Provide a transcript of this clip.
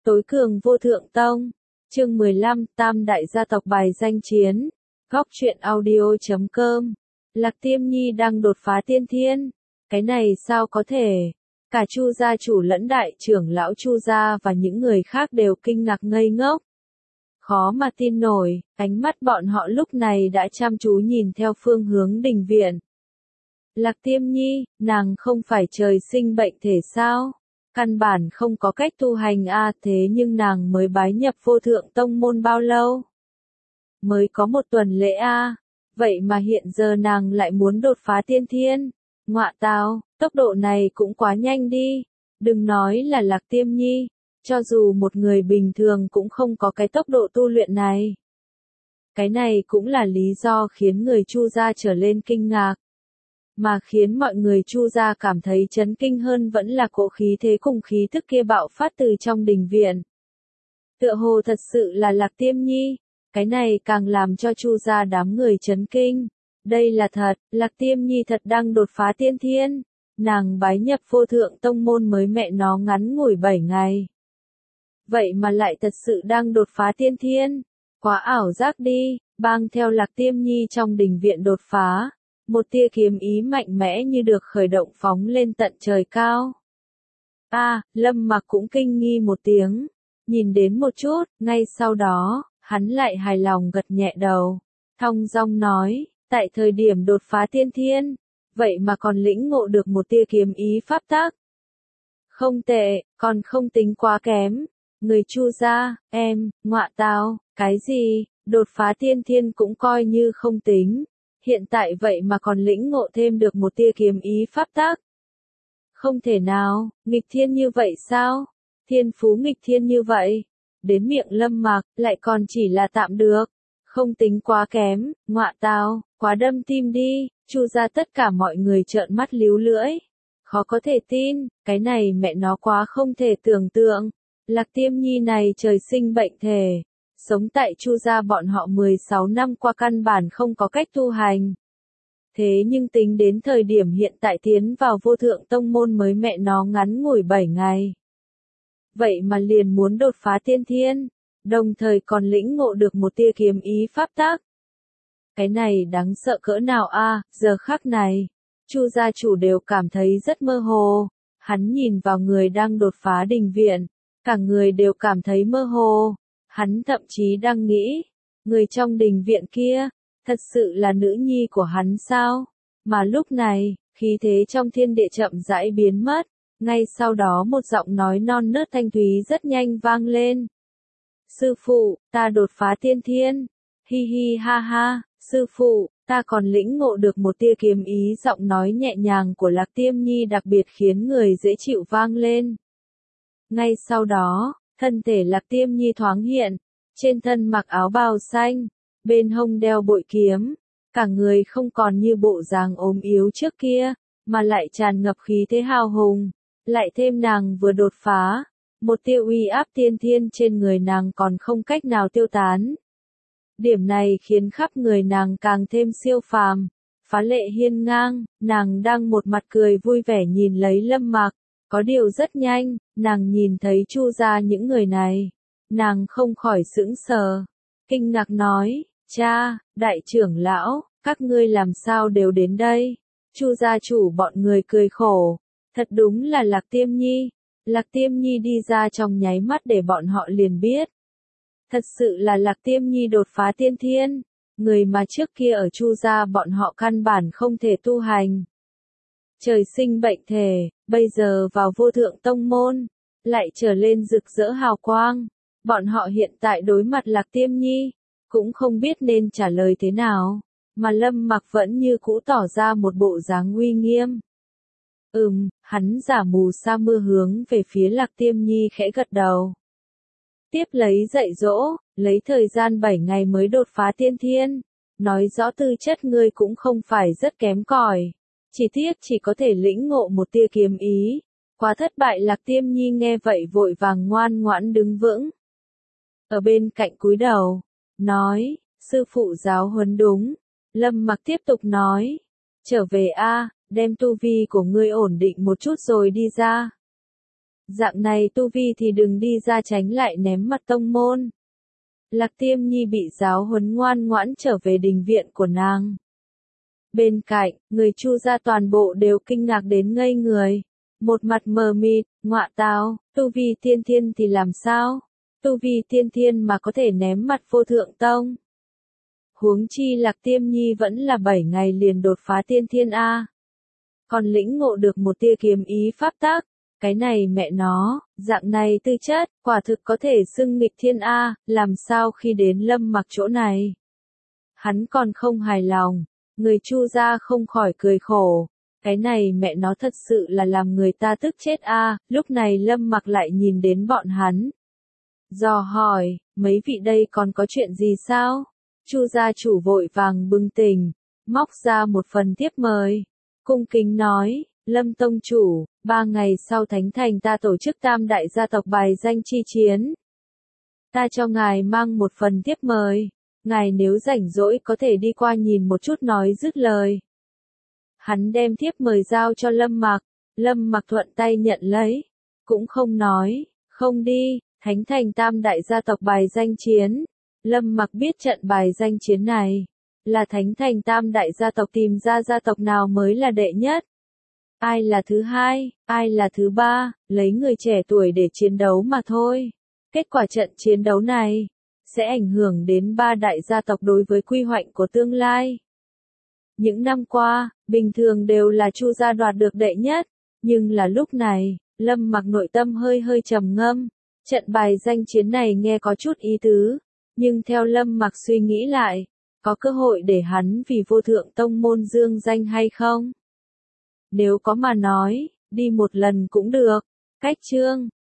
Tối cường vô thượng tông. Chương 15, Tam đại gia tộc bài danh chiến. Góc truyện audio.com. Lạc Tiêm Nhi đang đột phá tiên thiên. Cái này sao có thể? Cả Chu gia chủ lẫn đại trưởng lão Chu gia và những người khác đều kinh ngạc ngây ngốc. Khó mà tin nổi, ánh mắt bọn họ lúc này đã chăm chú nhìn theo phương hướng đình viện. Lạc Tiêm Nhi, nàng không phải trời sinh bệnh thể sao? Căn bản không có cách tu hành thế nhưng nàng mới bái nhập vô thượng tông môn bao lâu? Mới có 1 tuần lễ vậy mà hiện giờ nàng lại muốn đột phá tiên thiên. Ngọa tào, tốc độ này cũng quá nhanh đi. Đừng nói là Lạc Tiêm Nhi, cho dù một người bình thường cũng không có cái tốc độ tu luyện này. Cái này cũng là lý do khiến người Chu gia trở lên kinh ngạc. Mà khiến mọi người Chu gia cảm thấy chấn kinh hơn vẫn là cỗ khí thế cùng khí thức kia bạo phát từ trong đình viện. Tựa hồ thật sự là Lạc Tiêm Nhi, cái này càng làm cho Chu gia đám người chấn kinh. Đây là thật, Lạc Tiêm Nhi thật đang đột phá tiên thiên. Nàng bái nhập vô thượng tông môn mới mẹ nó ngắn ngủi 7 ngày. Vậy mà lại thật sự đang đột phá tiên thiên. Quá ảo giác đi, bang theo Lạc Tiêm Nhi trong đình viện đột phá. Một tia kiếm ý mạnh mẽ như được khởi động phóng lên tận trời cao. Lâm Mặc cũng kinh nghi một tiếng. Nhìn đến một chút, ngay sau đó, hắn lại hài lòng gật nhẹ đầu. Thong dong nói, tại thời điểm đột phá tiên thiên, vậy mà còn lĩnh ngộ được một tia kiếm ý pháp tắc. Không tệ, còn không tính quá kém. Người Chu gia, ngọa tào, cái gì, đột phá tiên thiên cũng coi như không tính. Hiện tại vậy mà còn lĩnh ngộ thêm được một tia kiếm ý pháp tắc. Không thể nào, nghịch thiên như vậy sao? Thiên phú nghịch thiên như vậy. Đến miệng Lâm Mặc, lại còn chỉ là tạm được. Không tính quá kém, ngọa tào, quá đâm tim đi. Chu ra tất cả mọi người trợn mắt líu lưỡi. Khó có thể tin, cái này mẹ nó quá không thể tưởng tượng. Lạc Tiêm Nhi này trời sinh bệnh thể. Sống tại Chu gia bọn họ 16 năm qua căn bản không có cách tu hành. Thế nhưng tính đến thời điểm hiện tại tiến vào vô thượng tông môn mới mẹ nó ngắn ngủi 7 ngày. Vậy mà liền muốn đột phá tiên thiên, đồng thời còn lĩnh ngộ được một tia kiếm ý pháp tắc. Cái này đáng sợ cỡ nào giờ khắc này, Chu gia chủ đều cảm thấy rất mơ hồ. Hắn nhìn vào người đang đột phá đình viện, cả người đều cảm thấy mơ hồ. Hắn thậm chí đang nghĩ, người trong đình viện kia, thật sự là nữ nhi của hắn sao? Mà lúc này, khí thế trong thiên địa chậm rãi biến mất, ngay sau đó một giọng nói non nớt thanh thúy rất nhanh vang lên. Sư phụ, ta đột phá tiên thiên. Hi hi ha ha, sư phụ, ta còn lĩnh ngộ được một tia kiếm ý. Giọng nói nhẹ nhàng của Lạc Tiêm Nhi đặc biệt khiến người dễ chịu vang lên. Ngay sau đó, thân thể Lạc Tiêm Nhi thoáng hiện, trên thân mặc áo bào xanh, bên hông đeo bội kiếm, cả người không còn như bộ dáng ốm yếu trước kia, mà lại tràn ngập khí thế hào hùng, lại thêm nàng vừa đột phá, một tia uy áp tiên thiên trên người nàng còn không cách nào tiêu tán. Điểm này khiến khắp người nàng càng thêm siêu phàm, phá lệ hiên ngang, nàng đang một mặt cười vui vẻ nhìn lấy Lâm Mặc. Có điều rất nhanh, nàng nhìn thấy Chu gia những người này. Nàng không khỏi sững sờ. Kinh ngạc nói, cha, đại trưởng lão, các ngươi làm sao đều đến đây? Chu gia chủ bọn người cười khổ. Thật đúng là Lạc Tiêm Nhi. Lạc Tiêm Nhi đi ra trong nháy mắt để bọn họ liền biết. Thật sự là Lạc Tiêm Nhi đột phá tiên thiên. Người mà trước kia ở Chu gia bọn họ căn bản không thể tu hành. Trời sinh bệnh thể, bây giờ vào vô thượng tông môn, lại trở lên rực rỡ hào quang. Bọn họ hiện tại đối mặt Lạc Tiêm Nhi, cũng không biết nên trả lời thế nào, mà Lâm Mặc vẫn như cũ tỏ ra một bộ dáng uy nghiêm. Hắn giả mù sa mưa hướng về phía Lạc Tiêm Nhi khẽ gật đầu. Tiếp lấy dạy dỗ, lấy thời gian 7 ngày mới đột phá tiên thiên, nói rõ tư chất ngươi cũng không phải rất kém cỏi. Chỉ tiếc chỉ có thể lĩnh ngộ một tia kiếm ý. Quá thất bại. Lạc Tiêm Nhi nghe vậy vội vàng ngoan ngoãn đứng vững. Ở bên cạnh cúi đầu, nói, sư phụ giáo huấn đúng. Lâm Mặc tiếp tục nói, trở về đem tu vi của ngươi ổn định một chút rồi đi ra. Dạng này tu vi thì đừng đi ra tránh lại ném mặt tông môn. Lạc Tiêm Nhi bị giáo huấn ngoan ngoãn trở về đình viện của nàng. Bên cạnh, người Chu gia toàn bộ đều kinh ngạc đến ngây người. Một mặt mờ mịt, ngọa tào, tu vi tiên thiên thì làm sao? Tu vi tiên thiên mà có thể ném mặt vô thượng tông. Huống chi Lạc Tiêm Nhi vẫn là 7 ngày liền đột phá tiên thiên A. Còn lĩnh ngộ được một tia kiếm ý pháp tắc. Cái này mẹ nó, dạng này tư chất, quả thực có thể xưng nghịch thiên A, làm sao khi đến Lâm Mặc chỗ này. Hắn còn không hài lòng, người Chu gia không khỏi cười khổ. Cái này mẹ nó thật sự là làm người ta tức chết A, lúc này Lâm Mặc lại nhìn đến bọn hắn. Dò hỏi, mấy vị đây còn có chuyện gì sao? Chu gia chủ vội vàng bừng tỉnh, móc ra một phần thiếp mời. Cung kính nói, Lâm tông chủ, 3 ngày sau Thánh Thành ta tổ chức tam đại gia tộc bài danh chi chiến. Ta cho ngài mang một phần thiếp mời, ngài nếu rảnh rỗi có thể đi qua nhìn một chút nói dứt lời. Hắn đem thiếp mời giao cho Lâm Mặc thuận tay nhận lấy, cũng không nói, không đi, Thánh Thành tam đại gia tộc bài danh chiến. Lâm Mặc biết trận bài danh chiến này, là Thánh Thành tam đại gia tộc tìm ra gia tộc nào mới là đệ nhất. Ai là thứ hai, ai là thứ ba, lấy người trẻ tuổi để chiến đấu mà thôi. Kết quả trận chiến đấu này, sẽ ảnh hưởng đến 3 đại gia tộc đối với quy hoạch của tương lai. Những năm qua, bình thường đều là Chu gia đoạt được đệ nhất, nhưng là lúc này, Lâm Mặc nội tâm hơi trầm ngâm. Trận bài danh chiến này nghe có chút ý tứ, nhưng theo Lâm Mặc suy nghĩ lại, có cơ hội để hắn vì vô thượng tông môn dương danh hay không? Nếu có mà nói, đi một lần cũng được. Cách chương